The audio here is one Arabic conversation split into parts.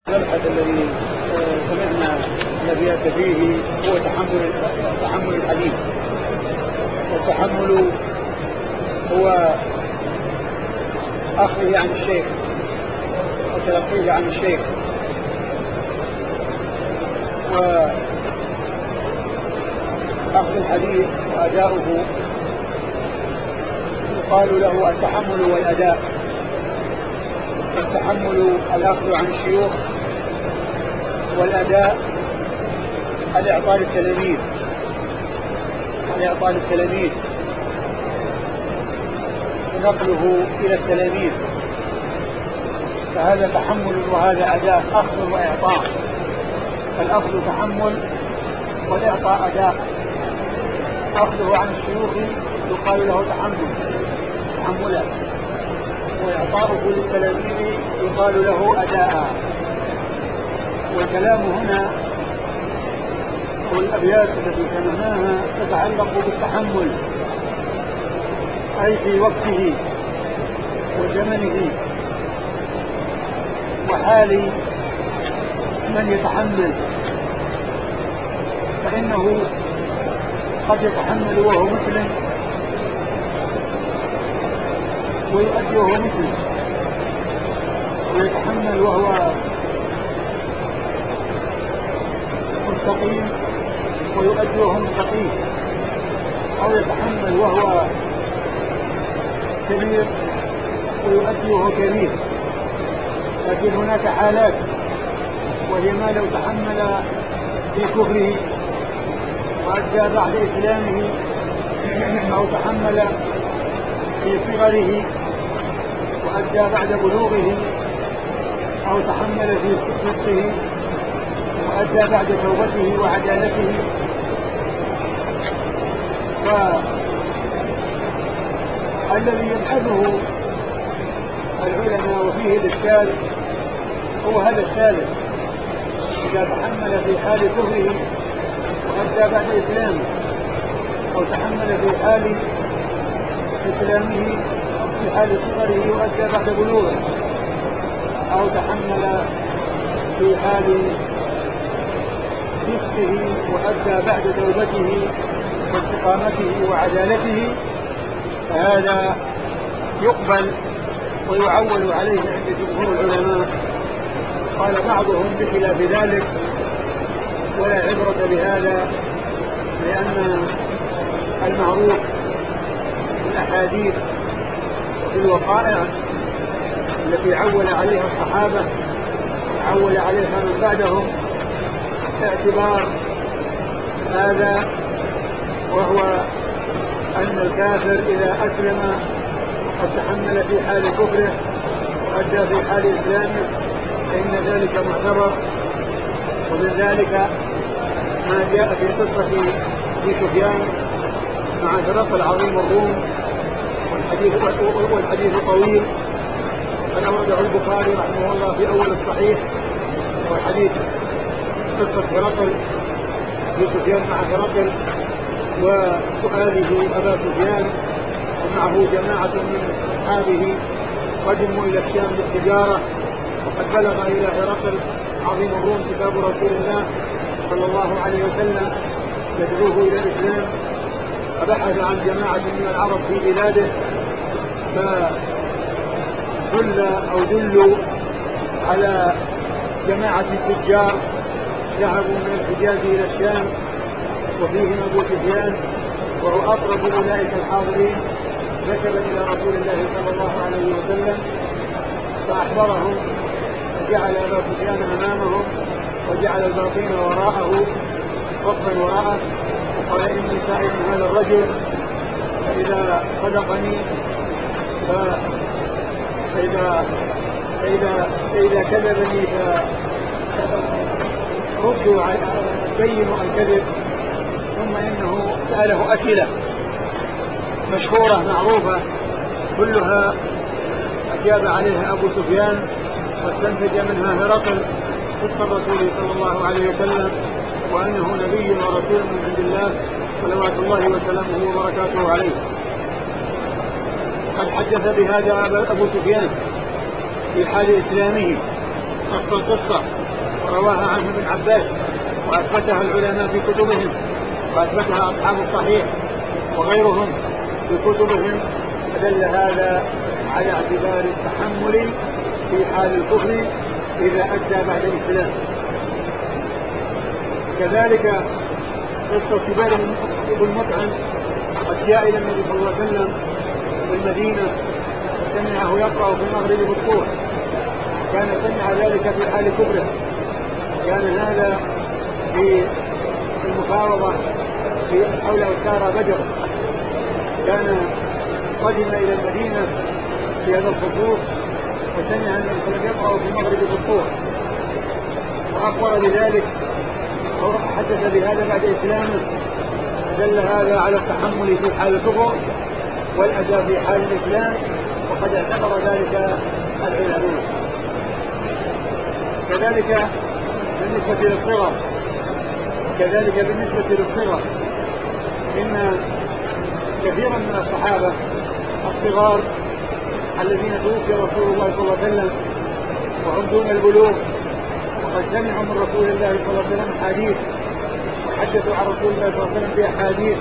المبحث الذي سمعنا الأبيات فيه هو تحمل الحديث. والتحمل هو أخذه عن الشيخ وتلقيه عن الشيخ، وأخذ الحديث وأداؤه يقال له التحمل والأداء. التحمل الأخذ عن الشيوخ، والأداء الإعطاء للتلاميذ ونقله إلى التلاميذ، فهذا تحمل وهذا أداء، أخذ وإعطاء. الأخذ تحمل والإعطاء أداء. أخذه عن الشيوخ يقال له تحملا، وإعطاؤه للتلاميذ يقال له أداء. والكلام هنا والأبيات التي سمعناها تتعلق بالتحمل، أي في وقته وزمنه وحال من يتحمل، فإنه قد يتحمل وهو مسلم ويؤدي وهو مسلم، ويتحمل وهو مستقيم ويؤدي وهو مستقيم، أو يتحمل وهو كبير ويؤدي وهو كبير. لكن هناك حالات، وهي ما لو تحمل في كفره وأدى بعد إسلامه، أو تحمل في صغره وأدى بعد بلوغه، أو تحمل في صدقه وأدى بعد توبته وعدالته. فالذي يبحثه العلماء وفيه الإشكال هو هذا الثالث، إذا تحمل في حال كفره وأدى بعد إسلامه، أو تحمل في حال إسلامه في حال صغره وأدى بعد بلوغه، أو تحمل في حال فسقه وأدى بعد توبته واستقامته وعدالته، فهذا يقبل ويعول عليه عند جمهور العلماء. قال بعضهم بخلاف ذلك، ولا عبرة بهذا، لأن المعروف في الأحاديث وفي الوقائع التي عول عليها الصحابة وعول عليها من بعدهم اعتبار هذا، وهو أن الكافر إذا أسلم وقد تحمل في حال كفره وأدى في حال إسلامه فإن ذلك معتبر. ومن ذلك ما جاء في قصة أبي سفيان مع هرقل عظيم الروم، والحديث طويل، قد أورده البخاري رحمه الله في أول الصحيح، والحديث قصة هرقل أبي سفيان مع هرقل وسؤاله أبا سفيان، ومعه جماعة من أصحابه قدموا إلى الشام للتجارة، وقد بلغ إلى هرقل عظيم الروم كتاب رسول الله صلى الله عليه وسلم يدعوه إلى الإسلام، فبحث عن جماعة من العرب في بلاده، دلوا على جماعة التجار ذهبوا من الحجاز إلى الشام، وفيهم أبو سفيان وهو أقرب أولئك الحاضرين، نسب إلى رسول الله صلى الله عليه وسلم فأحضرهم، وجعل أبا سفيان أمامهم وجعل الباطين وراءه صفا وراءه، وقال إني سائل هذا الرجل، فإذا صدقني فإذا كذبني فردوا بينوا الكذب. ثم إنه سأله أسئلة مشهورة معروفة كلها أجاب عليها أبو سفيان، واستنتج منها هرقل صدق الرسول صلى الله عليه وسلم، وأنه نبي ورسول من عند الله صلوات الله وسلامه وبركاته عليه. قد حدث بهذا أبو سفيان في حال إسلامه، نص القصة ورواها عنه ابن عباس وأثبتها العلماء في كتبهم وأثبتها أصحاب الصحيح وغيرهم في كتبهم، فدل هذا على اعتبار التحمل في حال الكفر إذا أدى بعد الإسلام. كذلك قصة كبار بن مطعم قد جاء إلى النبي صلى الله عليه وسلم في المدينة وسمعه يقرأ في المغرب بالطور، كان سمع ذلك في حال كفره، كان هذا في المفاوضة في حول أسارى بدر، كان قدم إلى المدينة في هذا الخصوص وسمع أن الرسول يقرأ في المغرب بالطور وأخبر بذلك وحدث بهذا بعد إسلامه، دل هذا على التحمل في حال الكفر والأداء في حال الإسلام، وقد اعتبر ذلك العلماء. كذلك بالنسبة للصغر إن كثيرا من الصحابة الصغار الذين توفي رسول الله صلى الله عليه وسلم وهم دون البلوغ وقد سمعوا من رسول الله صلى الله عليه وسلم حديث وحدثوا عن رسول الله صلى الله عليه وسلم في أحاديث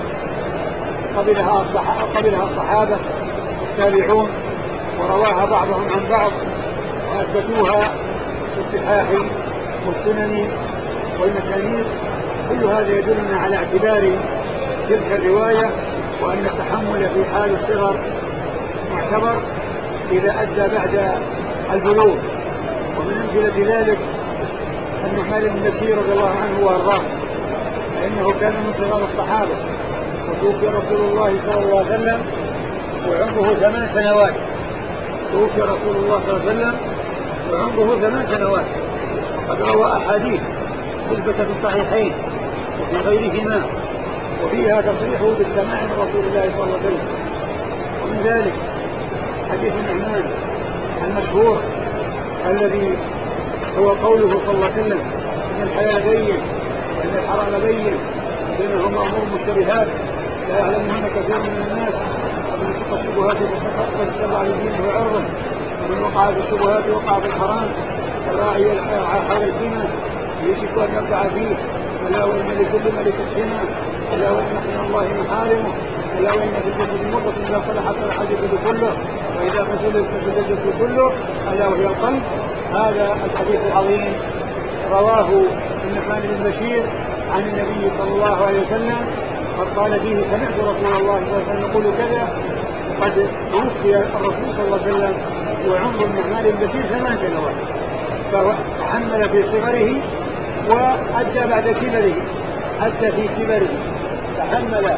قبلها الصحابة التابعون ورواها بعضهم عن بعض وأثبتوها في الصحاح والسنن والمسانيد، كل هذا يدلنا على اعتبار تلك الرواية وأن التحمل في حال الصغر معتبر إذا أدى بعد البلوغ. ومن أمثلة ذلك النعمان بن بشير رضي الله عنه وأرضاه، فإنه كان من صغار الصحابة وتوفي رسول الله صلى الله عليه وسلم وعمره 8 سنوات، توفي رسول الله صلى الله عليه وسلم وعمره 8 سنوات، وقد روى أحاديث مثبتة في الصحيحين وفي غيرهما وفيها تصريح بالسماع من رسول الله صلى الله عليه وسلم. ومن ذلك حديث النعمان المشهور الذي هو قوله صلى الله عليه وسلم إن الحلال بين وإن الحرام بين بينهما أمور مشتبهات لا يعلمهن كثير من الناس، ومن اتقى الشبهات فقد استبرأ لدينه وعرضه، ومن وقع في الشبهات وقع في الحرام الراعي حول الحمى يشك أن يرجع فيه، ألا وإن لكل ملك حمى، ألا وإن من الله محارمه، ألا وإن في الجسد مضغة إذا صلحت صلح الجسد كله وإذا فسدت فسد الجسد كله ألا وهي القلب. هذا الحديث العظيم رواه النعمان بن بشير عن النبي صلى الله عليه وسلم، قد قال فيه سمعت رسول الله صلى الله عليه وسلم يقول كذا، وقد توفي الرسول صلى الله عليه وسلم وعمر النعمان بن بشير 8 سنوات، فتحمل في صغره وأدى بعد كبره، أدى في كبره تحمل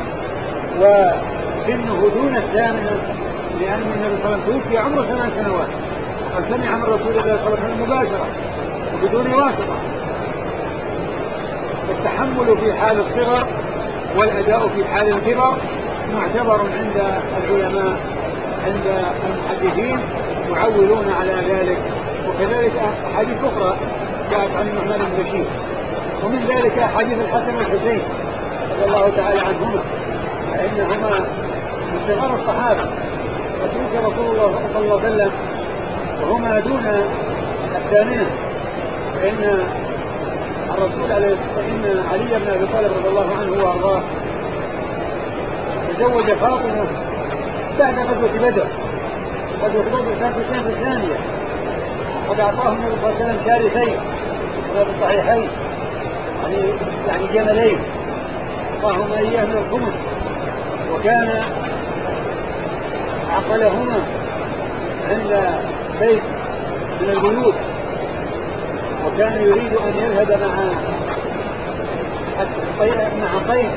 وسنه دون الثامنة، لأن النبي صلى الله عليه وسلم توفي عمره 8 سنوات وقد سمع من رسول الله صلى الله عليه وسلم مباشرة وبدون واسطة. التحمل في حال الصغر والأداء في حال الكبر معتبر عند العلماء عند المحدثين معولون على ذلك. وكذلك أحاديث أخرى جاءت عن النعمان بن بشير، ومن ذلك حديث الحسن والحسين رضي الله تعالى عنهما، فإنهما من صغار الصحابة وتوفي رسول الله صلى الله عليه وسلم وهما دون الثامنة، فإن الرسول فإن علي بن أبي طالب رضي الله عنه وأرضاه تزوج فاطمة بعد غزوة بدر. غزوة بدر كانت في السنة الثانية، وقد أعطاه النبي صلى الله عليه وسلم شارفين في الصحيحين يعني جملين أعطاهما إياه من الخمس، وكان عقلهما عند بيت من البيوت، وكان يريد أن يذهب مع قيس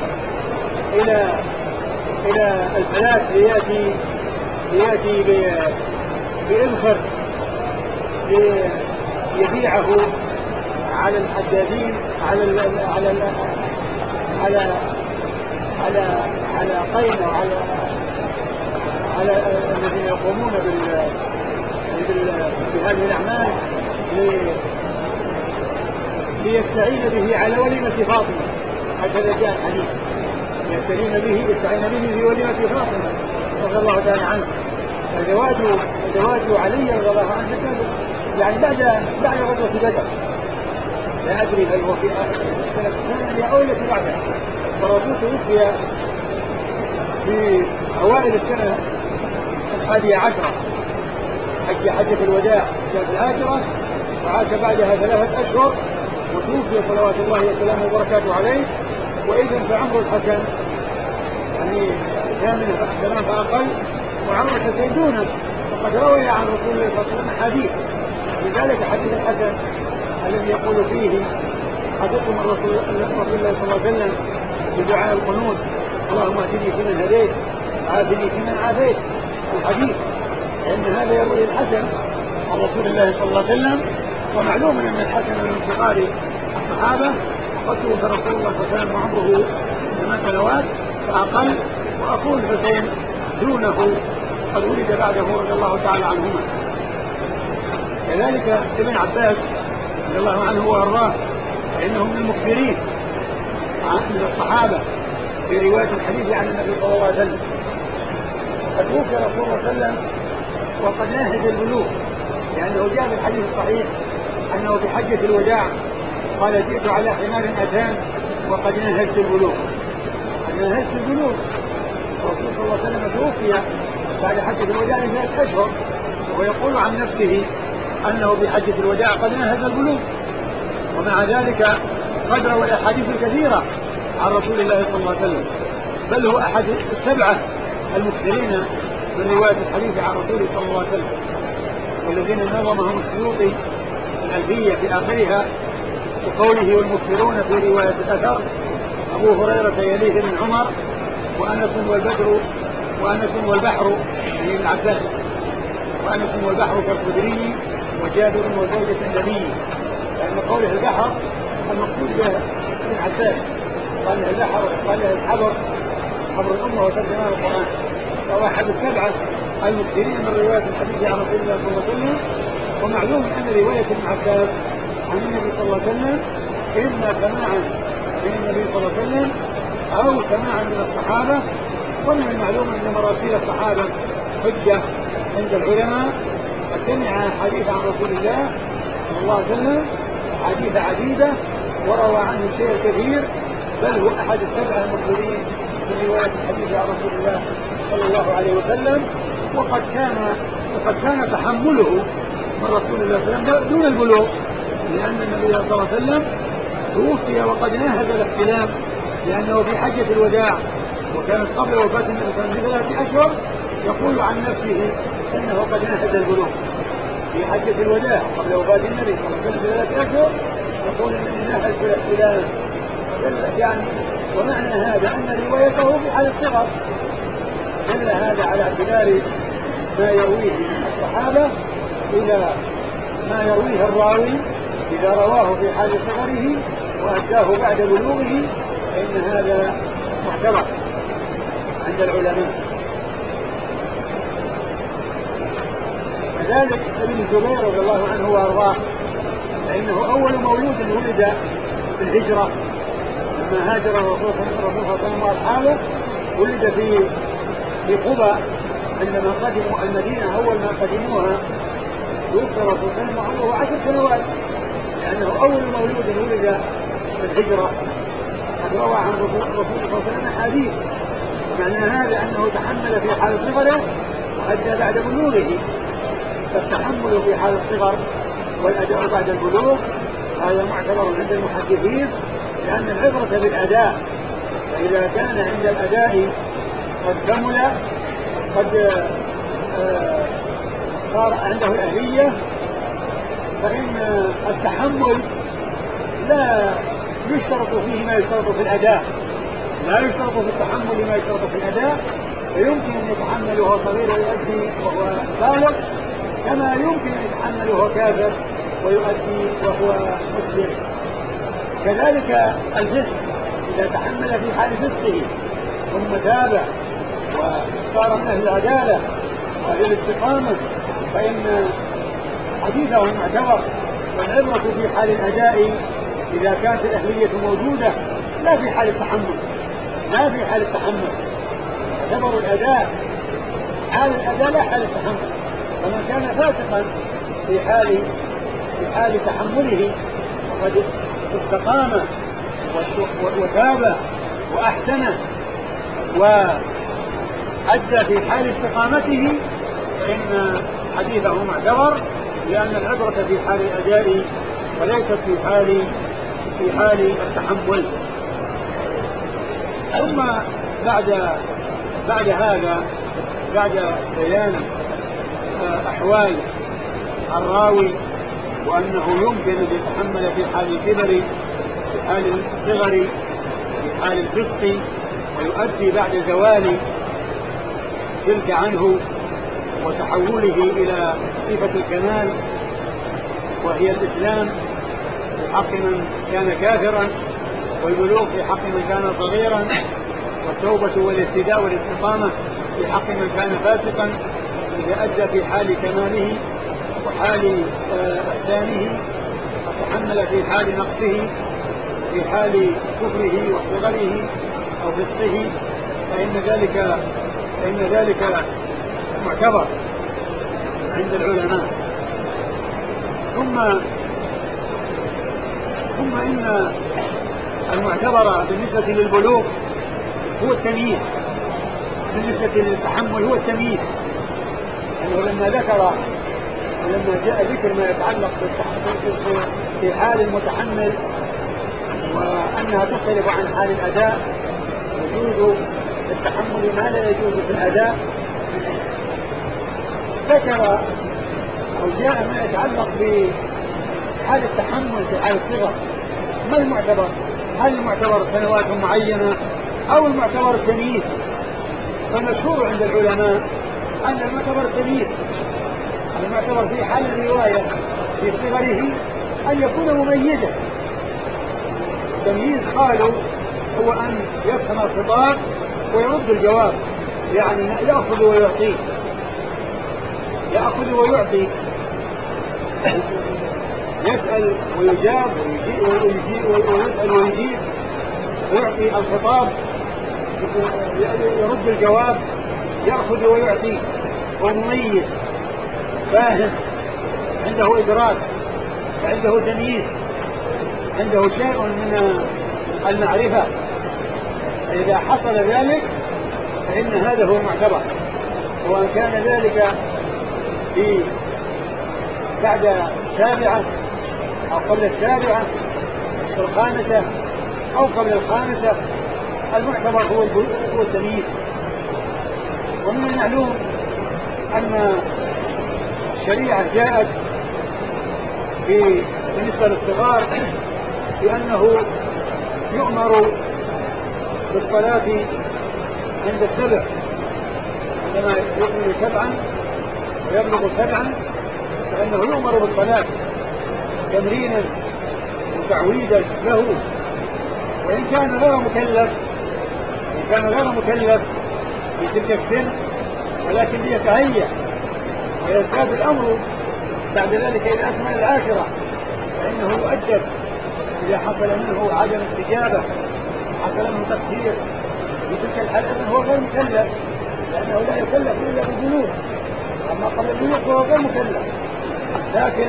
إلى الفلاة ليأتي بإذخر ليبيعه على الحدادين على قين وعلى الذين يقومون بهذه الأعمال ليستعين به على وليمة فاطمة. هكذا جاء الحديث، يستعين به في وليمة فاطمة رضي الله تعالى عنه. فزواج علي رضي الله عنه يعني بعد غزوة بدر، لا أدري هل هو في السنة الثانية أو التي بعدها، والرسول توفي في أوائل السنة 11 حجة الوداع السنة 10، وعاش بعدها 3 أشهر وتوفي صلوات الله وسلامه وبركاته عليه. وإذا فعمرو الحسن يعني ثمان فأقل، وعمرو الحسن دونه، وقد روي عن رسول الله صلى الله عليه وسلم حديث. لذلك حديث الحسن الذي يقول فيه حدث من رسول الله صلى الله عليه وسلم بدعاء القنوت: اللهم اهدني فيمن هديت وعافني فيمن عافيت. الحديث لأن هذا يروي الحسن عن رسول الله صلى الله عليه وسلم، ومعلوم أن الحسن من صغار الصحابة، وقد توفي رسول الله صلى الله عليه وسلم وعمره 8 سنوات فأقل، وأخوه الحسين دونه قد ولد بعده رضي الله تعالى عنهما. كذلك ابن عباس رضي الله عنه وارضاه فإنه من المكثرين من الصحابة في رواية الحديث عن النبي صلى الله عليه وسلم. قد توفي رسول الله صلى الله عليه وسلم وقد ناهز البلوغ، لأنه جاء في الحديث الصحيح أنه في حجة الوداع قال: جئت على حمار أتان وقد ناهزت البلوغ. قد ناهزت البلوغ. الرسول صلى الله عليه وسلم توفي بعد حجة الوداع ب3 أشهر، ويقول عن نفسه أنه بحجة الوداع قد ناهز البلوغ، ومع ذلك قد روى الأحاديث الكثيرة عن رسول الله صلى الله عليه وسلم، بل هو أحد 7 المكثرين من رواية الحديث عن رسوله صلى الله عليه وسلم، والذين نظمهم السيوطي الألفية في آخرها بقوله: والمكثرون في رواية الأثر أبو هريرة يليه من عمر وأنس والبحر يعني ابن عباس، وأنس والبحر كالخدري وجابر وزوجة النبي. لأن قوله البحر المقصود به ابن عباس، قال له البحر قال له الحبر، حبر الأمة وترجمان القرآن. فهو أحد 7 المكثرين من رواية الحديث عن رسول الله صلى الله عليه وسلم. ومعلوم أن رواية ابن عباس عن النبي صلى الله عليه وسلم إما سماعا من النبي صلى الله عليه وسلم أو سماعا من الصحابة. ومن المعلوم أن مراسيل الصحابة حجة عند العلماء، قد سمع حديث عن رسول الله صلى الله عليه وسلم حديث عديدة وروى عنه شيء كثير، بل هو أحد 7 المكثرين من رواية الحديث عن رسول الله صلى الله عليه وسلم. وقد كان تحمله من رسول الله صلى الله عليه وسلم دون البلوغ، لأن النبي صلى الله عليه وسلم توفي وقد ناهز الاحتلام، لأنه في حجة الوداع وكانت قبل وفاة النبي صلى الله عليه وسلم ب3 أشهر. يقول عن نفسه أنه قد ناهز البلوغ في حجة الوداع قبل وفاة النبي صلى الله عليه وسلم ب3 أشهر، يقول أنه ناهز الاحتلام. يعني ومعنى هذا أن روايته في حال الصغر، دل هذا على اعتبار ما يرويه الصحابة إلى ما يرويه الراوي إذا رواه في حال صغره وأداه بعد بلوغه، فإن هذا معتبر عند العلماء. كذلك ابن الزبير رضي الله عنه وأرضاه فإنه أول مولود ولد في الهجرة لما هاجر الرسول صلى الله عليه وسلم وأصحابه، ولد في قباء عندما قدموا المدينة. أول ما قدموها توفي الرسول صلى الله عليه وسلم وعمره 10 سنوات، لأنه أول مولود ولد في الهجرة. قد روى عن الرسول صلى الله عليه وسلم حديث، ومعنى هذا أنه تحمل في حال صغره وأدى بعد بلوغه. فالتحمل في حال الصغر والأداء بعد البلوغ هذا معتبر عند المحدثين، لأن العبرة بالأداء، فإذا كان عند الأداء قد كمل قد صار عنده الأهلية، فإن التحمل لا يشترط فيه ما يشترط في الأداء، لا يشترط في التحمل ما يشترط في الأداء، فيمكن أن يتحمل وهو صغير ويؤدي وهو بالغ، كما يمكن أن يتحمل وهو كافر ويؤدي وهو مسلم. كذلك الفسق، إذا تحمل في حال فسقه ثم تاب وصار من أهل العدالة وأهل الاستقامة فإن حديثه معتبر. والعبرة في حال الأداء إذا كانت الأهلية موجودة، لا في حال التحمل، لا في حال التحمل. يعتبر الأداء حال الأداء لا حال التحمل. فمن كان فاسقا في حال في حال تحمله وقد استقام وتاب وأحسن وأدى في حال استقامته، فإن حديثه معتبر، لأن العبرة في حال الأداء وليست في حال التحمل. ثم بعد هذا، بعد بيان أحوال الراوي وأنه يمكن أن يتحمل في حال الكبر، في حال الصغر، في حال الفسق، ويؤدي بعد زوال تلك عنه وتحوله إلى صفة الكمال وهي الإسلام في حق من كان كافرا، والبلوغ في حق من كان صغيرا، والتوبة والاهتداء والاستقامة في حق من كان فاسقا. إذا أدى في حال كماله وحال إحسانه وتحمل في حال نقصه، في حال كفره وصغره أو فسقه، فإن ذلك معتبر عند العلماء. ثم إن المعتبر بالنسبة للبلوغ هو التمييز، بالنسبة للتحمل هو التمييز. يعني لما جاء ذكر ما يتعلق في حال المتحمل وأنها تختلف عن حال الأداء، يجوز التحمل ما لا يجوز في الأداء، ذكر أو جاء ما يتعلق بحال التحمل في حال الصغر. ما المعتبر؟ هل المعتبر سنوات معينة أو المعتبر التمييز؟ فالمشهور عند العلماء أن المعتبر التمييز. المعتبر في حال الرواية في صغره أن يكون مميزا. التمييز قالوا هو أن يفهم الخطاب ويرد الجواب، يعني يأخذ ويعطي، يأخذ ويعطي، يسأل ويجاب ويسأل ويجيب، ويعطي الخطاب، يرد الجواب، يأخذ ويعطي، ومميز فاهم، عنده إدراك، عنده تمييز، عنده شيء من المعرفة. فإذا حصل ذلك فإن هذا هو المعتبر. وأن كان ذلك بعد السابعة أو قبل السابعة في الخامسة أو قبل الخامسة، المعتبر هو التمييز. ومن المعلوم أن الشريعة جاءت بالنسبة للصغار بأنه يؤمر بالصلاة عند السبع، عندما يكمل سبعا ويبلغ سبعا فإنه يؤمر بالصلاة تمرينا وتعويدا له. وإن كان غير مكلف في تلك السن، ولكن ليتهيأ ويزداد الأمر بعد ذلك إلى أكمل العاشرة، فإنه يؤدب إذا حصل منه عدم استجابة، حصل منه تقصير في تلك الحالة، هو غير مكلف، لأنه لا يكلف إلا بالبلوغ. أما قبل البلوغ فهو غير مكلف. لكن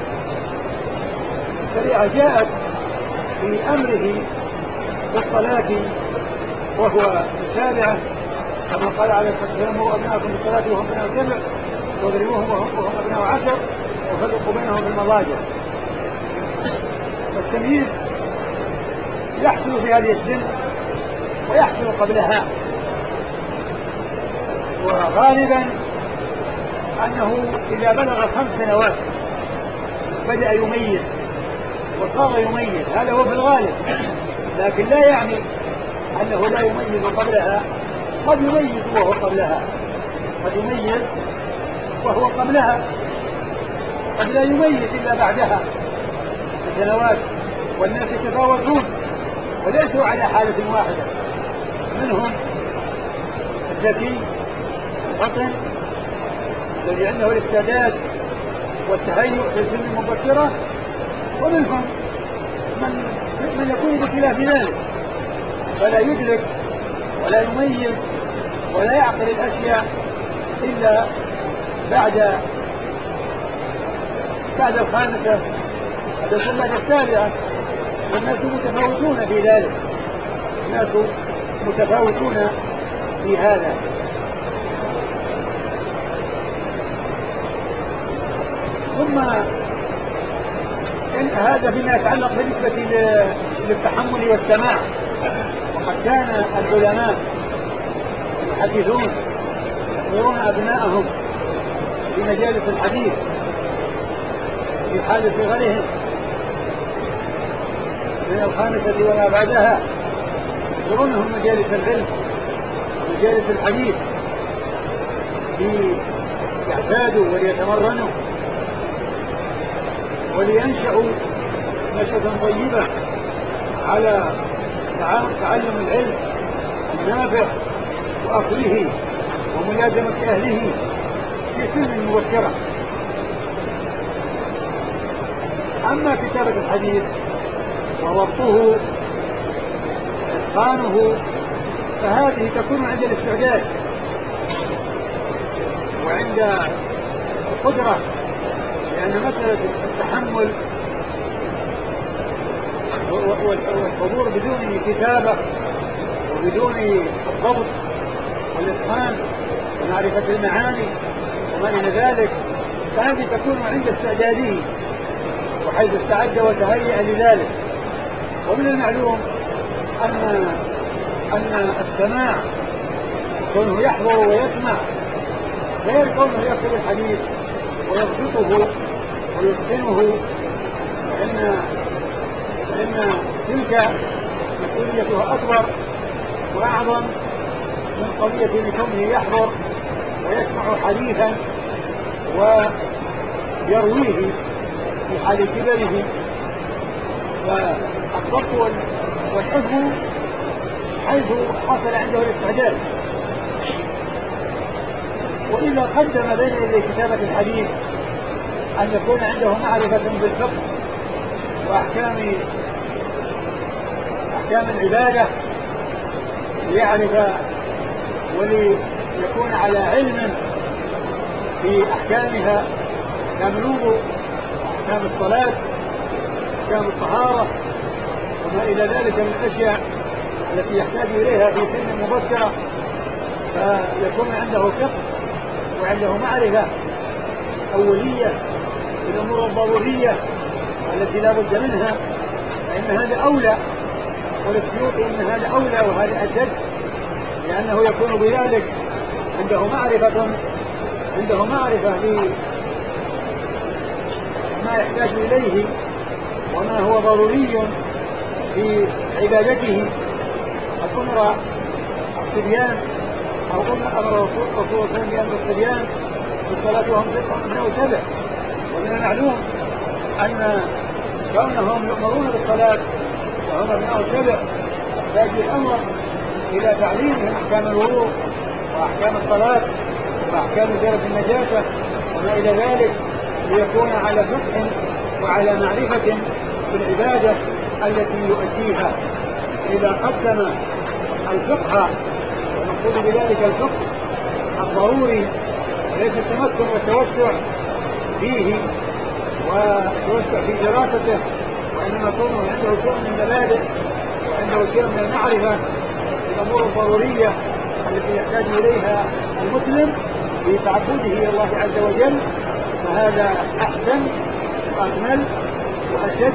الشريعة جاءت في أمره بالصلاة وهو السابعة، كما قال عليه الصلاة والسلام: مروا أبناءكم بالصلاة وهم أبناء سبع واضربوهم وهم أبناء عشر وفرقوا بينهم بالمضاجع. والتمييز يحصل في هذه السن ويحصل قبلها، وغالبا أنه إذا بلغ 5 سنوات بدأ يميز وصار يميز، هذا هو في الغالب. لكن لا يعني أنه لا يميز قبلها، قد يميز وهو قبلها، قد يميز وهو قبلها، قد لا يميز إلا بعدها بسنوات. والناس يتفاوتون وليسوا على حالة واحدة، منهم الذكي الفطن الذي عنده الاستعداد والتهيؤ في السن المبكرة، ومنهم من يكون بخلاف ذلك فلا يدرك ولا يميز ولا يعقل الأشياء إلا بعد 5 هذا السنة السابعة، والناس متفاوتون في ذلك، الناس متفاوتون في هذا. ثم إن هذا فيما يتعلق بالنسبة للتحمل والسماع. وقد كان العلماء يحدثون يحضرون أبناءهم في مجالس الحديث في حال صغرهم من الخامسة وما بعدها، يحضرونهم مجالس العلم ومجالس الحديث ليعتادوا وليتمرنوا ولينشأوا نشأة طيبة على تعلم العلم النافع وأخذه وملازمة أهله في سن مبكرة. أما كتابة الحديث وضبطه وإتقانه فهذه تكون عند الاستعداد وعند القدرة، لأن مسألة التحمل والحضور بدون كتابة وبدون الضبط والإتقان ومعرفة المعاني وما إلى ذلك فهذه تكون عند استعداده وحيث استعد وتهيأ لذلك. ومن المعلوم أن السماع كونه يحضر ويسمع غير كونه يكتب الحديث ويضبطه ويتقنه، فإن تلك مسؤوليتها أكبر وأعظم من قضية لكونه يحضر ويسمع حديثا ويرويه في حال كبره. فالضبط والحفظ حيث حصل عنده الاستعداد. وإذا قدم بين يدي كتابة الحديث أن يكون عنده معرفة بالفقه وأحكام العبادة ليعرف وليكون على علم في أحكامها، أحكام الوضوء، أحكام الصلاة، أحكام الطهارة وما إلى ذلك من الأشياء التي يحتاج إليها في سن مبكرة، فيكون عنده فقه وعنده معرفة أولية بالأمور الضرورية التي لا بد منها، فإن هذا أولى. والسيوطي إن هذا أولى وهذا أشد، لأنه يكون بذلك عنده معرفة بما يحتاج إليه وما هو ضروري في عبادته. أمر الصبيان أو أمر رسول الله بأمر الصبيان بالصلاة وهم 7. ومن المعلوم أن كونهم يؤمرون بالصلاة وهم أبناء 7 يحتاج الأمر إلى تعليمهم أحكام الوضوء وأحكام الصلاة وأحكام إزالة النجاسة وما إلى ذلك، ليكون على فقه وعلى معرفة بالعبادة التي يؤديها. إذا قدم الفقه، ونقول بذلك الفقه الضروري وليس التمكن والتوسع فيه والتوسع في دراسته، وإنما يكون عنده شيء من المبادئ وعنده شيء من المعرفة بالأمور الضرورية التي يحتاج إليها المسلم في تعبده إلى الله عز وجل، فهذا أحسن وأكمل وأشد.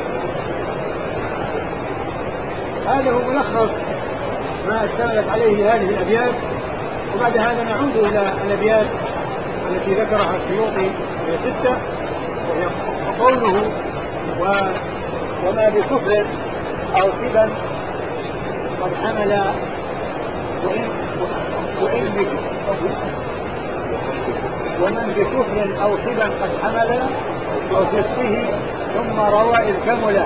هذا هو ملخص ما اشتملت عليه هذه الأبيات. وبعد هذا نعود إلى الأبيات التي ذكرها السيوطي في 6، وهي قوله وما بكفر أو صبا قد حمل ومن بكفر أو صبا قد حمل أو فسقه ثم روى إذ كمل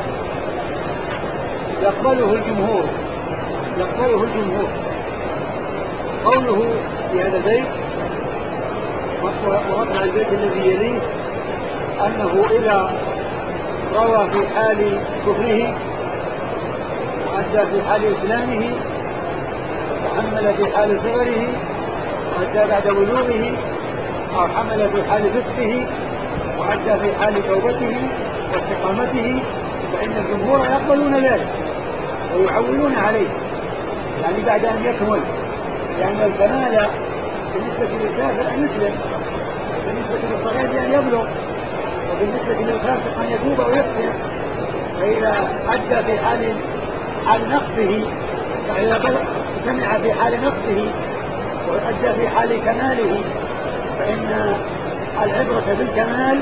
يقبله الجمهور. قوله في هذا البيت ومطلع البيت الذي يليه أنه إذا روى في حال كفره وأدى في حال إسلامه وحمل في حال صغره وأدى بعد بلوغه، أو حمل في حال فسقه وأدى في حال توبته كرامته، فإن الجمهور يقبلون ذلك ويعولون عليه، يعني بعد أن يكمل، لأن الكمال بالنسبة للكافر أن يسلم، وبالنسبة للصغير أن يبلغ، وبالنسبة للفاسق أن يتوب ويحسن. فإذا أدى في حال نقصه، فإذا سمع في حال نقصه وأدى في حال كماله، فإن العبرة بالكمال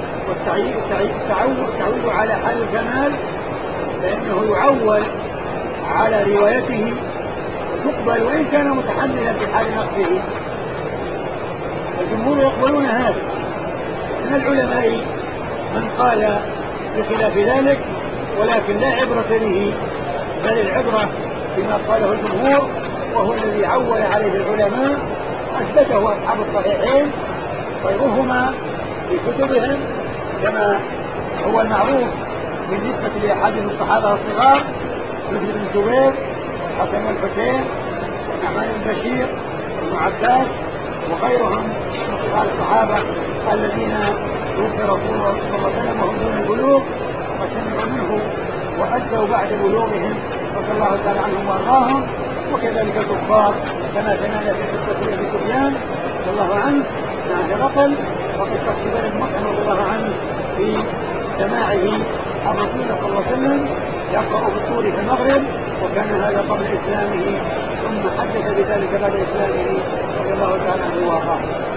والتعود على حال الكمال، فإنه يعول على روايته وتقبل وإن كان متحملا في حال نقصه. الجمهور يقبلون هذا. من العلماء من قال بخلاف ذلك، ولكن لا عبرة به، بل العبرة بما قاله الجمهور، وهو الذي عول عليه العلماء أثبته أصحاب الصحيحين غيرهما في كتبهم، كما هو المعروف بالنسبة لأحاديث الصحابة الصغار مثل ابن الزبير، حسن والحسين، النعمان بن بشير، ابن عباس، وغيرهم من صغار الصحابة الذين توفي رسول الله صلى الله عليه وسلم وهم دون البلوغ، فسمعوا منه وأدوا بعد بلوغهم رضي الله تعالى عنهم وأرضاهم. وكذلك الكفار كما سمعنا في قصة أبي سفيان رضي الله عنه مع هرقل، وقصة جبل المطعم رضي الله عنه في سماعه الرسول صلى الله عليه وسلم يقرأ بالطور في المغرب، وكان هذا قبل إسلامه، ثم حدث بذلك بعد إسلامه رضي الله تعالى عنه وأرضاه.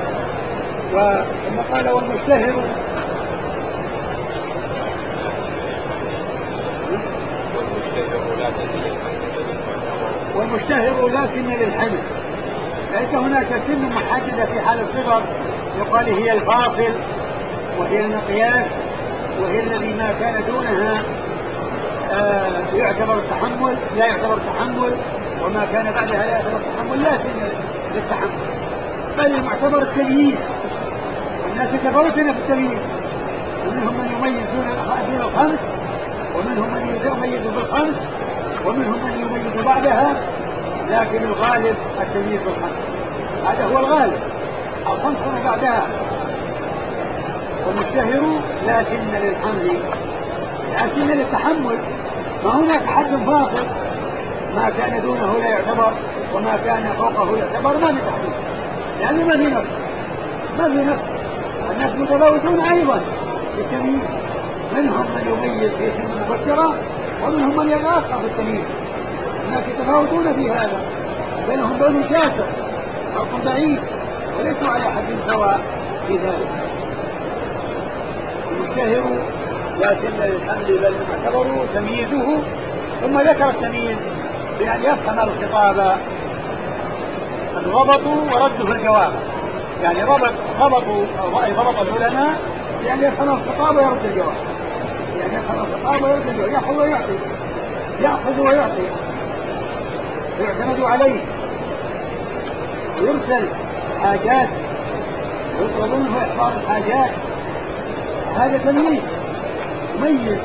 وثم قال والمشتهر لا سن للحمل. ليس هناك سن محددة في حال الصغر يقال هي الفاصل وهي المقياس وهي الذي ما كان دونها يعتبر التحمل، لا يعتبر تحمل، وما كان بعدها لا يعتبر تحمل، لا سن للتحمل، بل المعتبر التمييز. والناس يتفاوتون في التمييز، ومنهم من يميز دون الخمس، ومنهم من يميز بالخمس، ومنهم من يميز بعدها، لكن الغالب التمييز بالخمس، هذا هو الغالب، الخمس ما بعدها. والمشتهر لا سن للحمل، لا سن للتحمل، ما هناك حد فاصل، ما كان دونه لا يعتبر وما كان فوقه يعتبر، ما في تحديد، لأنه ما في نص. الناس متفاوتون أيضا في التمييز، منهم من يميز في سن مبكرة، ومنهم من يتأخر في التمييز. الناس يتفاوتون في هذا، بينهم بين شاسع، فرق بعيد، وليسوا على حد سواء في ذلك. المشتهر لا سن للحمل بل معتبر تمييزه. ثم ذكر التمييز بأن يفهم الخطاب الضبط ورده الجواب، يعني ضبطوا العلماء بأن يفهم الخطاب ويرد الجواب، يعني يفهم الخطاب ويرد الجواب، يأخذ ويعطي، يأخذ ويعطي، ويعتمد عليه، ويرسل حاجات ويطلب منه إحضار الحاجات. هذا تمييز مميز،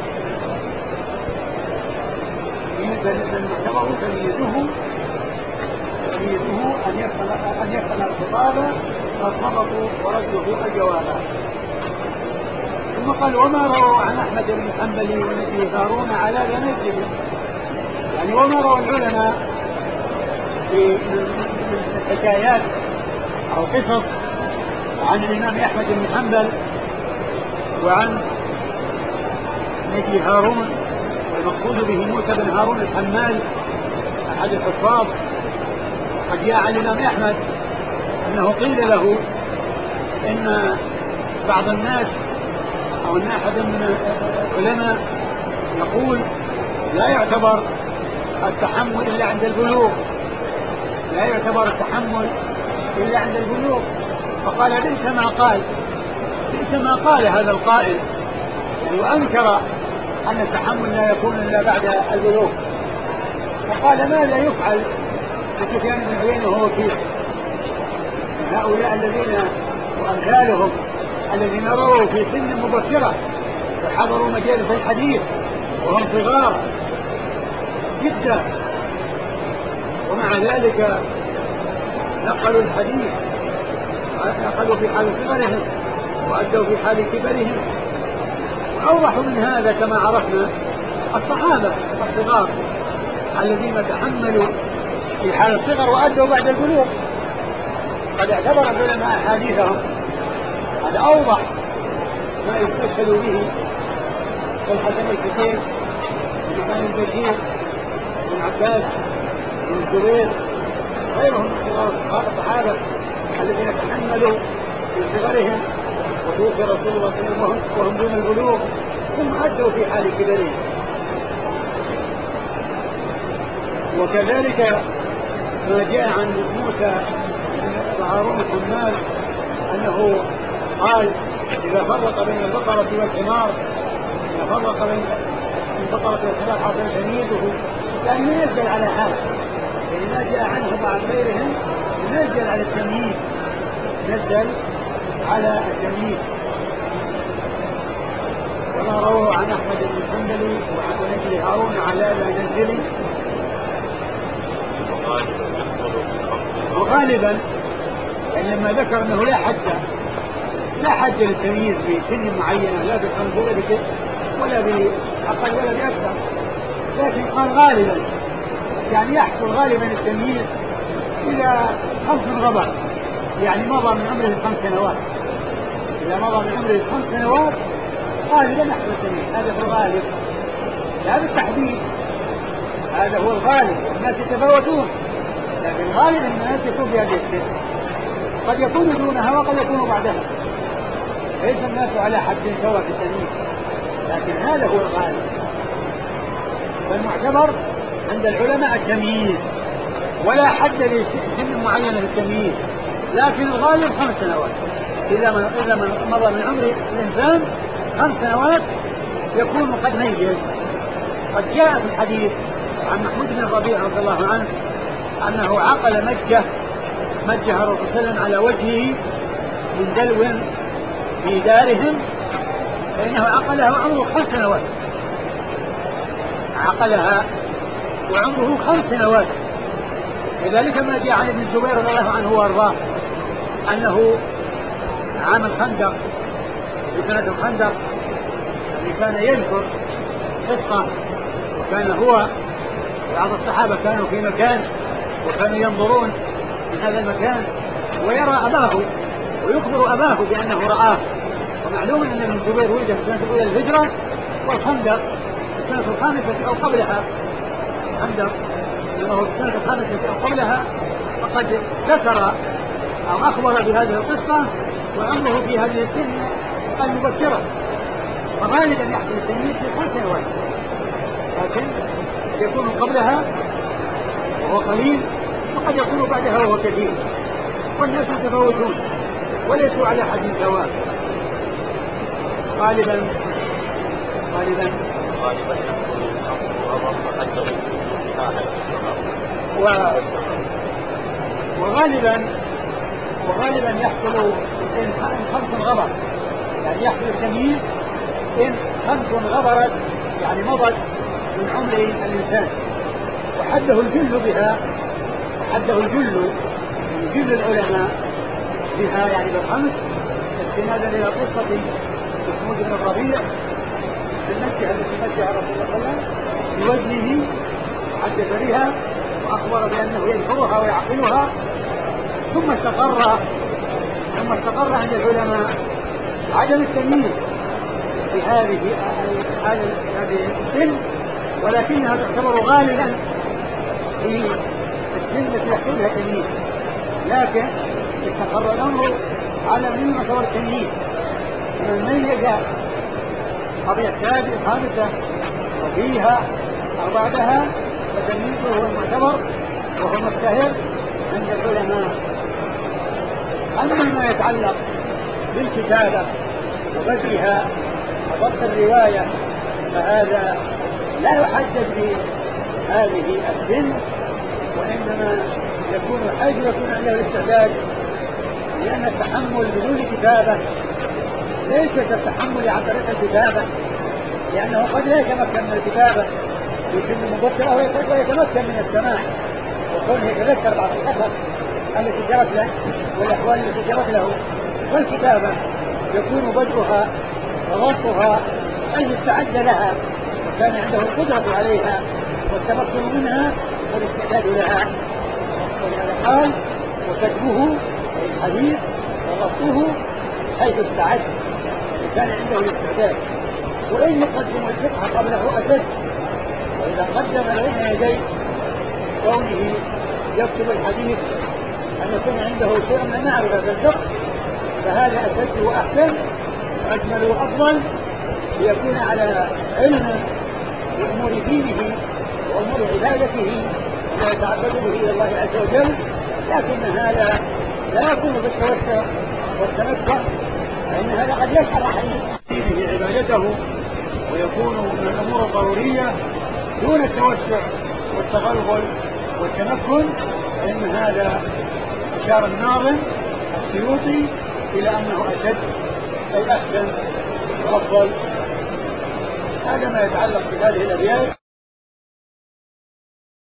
المعتبر تمييزه أن يفهم الخطاب والضبط ورده الجواب. ثم قال وما رووا عن أحمد بن حنبل يثارون على ذنبه، يعني وما روى العلماء من حكايات أو قصص عن الإمام أحمد بن حنبل وعن نبي هارون، والمقصود به موسى بن هارون الحمال أحد الحفاظ. قد جاء عن الإمام أحمد أنه قيل له إن بعض الناس أو أن أحد من العلماء يقول لا يعتبر التحمل إلا عند البلوغ، لا يعتبر التحمل إلا عند البلوغ. فقال بئس ما قال هذا القائل، يعني وأنكر أن التحمل لا يكون إلا بعد البلوغ. فقال ماذا يفعل بسفيان بن عيينة وهو كيف؟ هؤلاء الذين وأمثالهم الذين رووا في سن مبكرة وحضروا مجالس الحديث وهم صغار جدا، ومع ذلك نقلوا الحديث، نقلوا في حال صغرهم وأدوا في حال كبرهم، أوضح من هذا كما عرفنا الصحابة الصغار الذين تحملوا في حال الصغر وأدوا بعد البلوغ، قد اعتبر العلماء أحاديثهم. هذا أوضح ما يستشهد به الحسن الحسين بن البشير بن عباس بن الزبير غيرهم من صغار الصحابة الذين تحملوا في صغرهم وتوفي رسول الله صلى الله عليه وسلم وهم دون البلوغ ثم أدوا في حال كبرهم. وكذلك ما جاء عن موسى بن هارون الحمال أنه قال إذا فرق بين البقرة والحمار، إذا فرق بين البقرة والحمار حصل تمييزه، يعني ينزل على هذا، يعني ما جاء عنه وعن غيرهم ينزل على التمييز، ينزل على التمييز. وما رواه عن أحمد بن الحنبلي وعن ابن هارون على المنزلي. وغالبا يعني لما ذكر أنه لا حد للتمييز بسن معينة، لا بالخمس ولا بست ولا بأقل ولا بأكثر، لكن قال غالبا يعني يحصل غالبا التمييز إذا 5 غبر، يعني مضى من عمره 5 سنوات، إذا مضى من عمره 5 سنوات غالبا يحصل التمييز. هذا هو الغالب، لا بالتحديد، هذا هو الغالب. الناس يتفاوتون، لكن غالب الناس يكون في هذه السن، قد يكون دونها وقد يكون بعدها، ليس الناس على حد سواء في التمييز، لكن هذا هو الغالب. فالمعتبر عند العلماء التمييز، ولا حد لسن معينة للتمييز، لكن الغالب 5 سنوات. إذا مضى من عمر الإنسان 5 سنوات يكون قد ميز. قد جاء في الحديث عن محمود بن الربيع رضي الله عنه أنه عقل مجه الرسول صلى الله عليه وسلم على وجهه من دلو في دارهم، فإنه عقلها وعمره 5 سنوات، عقلها وعمره 5 سنوات. كذلك ما جاء عن ابن الزبير رضي الله عنه وارضاه أنه عام الخندق، في سنة الخندق، يعني كان يذكر قصة، وكان هو وبعض الصحابة كانوا في مكان وكانوا ينظرون من هذا المكان ويرى أباه ويخبر أباه بأنه رآه. ومعلوم أن ابن الزبير ولد في السنة الأولى للهجرة، والخندق في السنة الخامسة أو قبلها، الخندق أنه في السنة الخامسة أو قبلها، فقد ذكر أو أخبر بهذه القصة وعمره في هذه السن قد مبكرة، وغالبا يحصل التمييز في 5 سنوات، لكن يكون قبلها وهو قليل وقد يكون بعدها وهو كثير، والناس يتفاوتون وليسوا على حد سواء. غالبا وغالبا يحصل إن 5 غبر، يعني يحصل التمييز إن 5 غبرت، يعني مضت من عمر الإنسان، وحده الجل بها، وحده الجل العلماء بها يعني ب5، استنادا إلى قصة محمود بن الربيع المجه التي مجه رسول الله صلى الله عليه وسلم بوجهه، حدث بها وأخبر بأنه يذكرها ويعقلها. ثم استقر عند العلماء عدم التمييز بهذه السن، ولكنها تعتبر غالبا في السن التي يحصل لها تمييز، لكن استقر الأمر على من يعتبر التمييز. من ميز قبل الخامسة وفيها أو بعدها فتمييزه هو المعتبر وهو المشتهر عند العلماء. أما ما يتعلق بالكتابة وبدئها وضبط الرواية فهذا لا يحدد بهذه السن، وإنما يكون حيث يكون عنده الاستعداد، لأن التحمل بدون كتابة ليس كالتحمل عن طريق الكتابة، لأنه قد لا يتمكن من الكتابة في سن مبكرة ويتمكن من السماع وكونه يتذكر بعض القصص التي جرت له والأحوال التي جرت له. والكتابة يكون بدءها وضبطها حيث استعد لها وكان عنده القدرة عليها والتمكن منها والاستعداد لها. ولهذا قال وكتبه الحديث وضبطه حيث استعد وكان عنده الاستعداد. وإن يقدم الفقه قبله أسد، وإذا قدم بين يدي كونه يكتب الحديث أن يكون عنده شيء من معرفة بالفقه فهذا أشد وأحسن وأجمل وأفضل ليكون على علم بأمور دينه وأمور عبادته وما يتعبد به إلى الله عز وجل. لكن هذا لا يكون بالتوسع والتمتع، فإن هذا قد يشعر أحيانا به عبادته ويكون من الأمور الضرورية دون التوسع والتغلغل والتمكن. فإن هذا أشار الناظم السيوطي إلى أنه أشد أي أحسن وأفضل. هذا ما يتعلق بهذه الأبيات.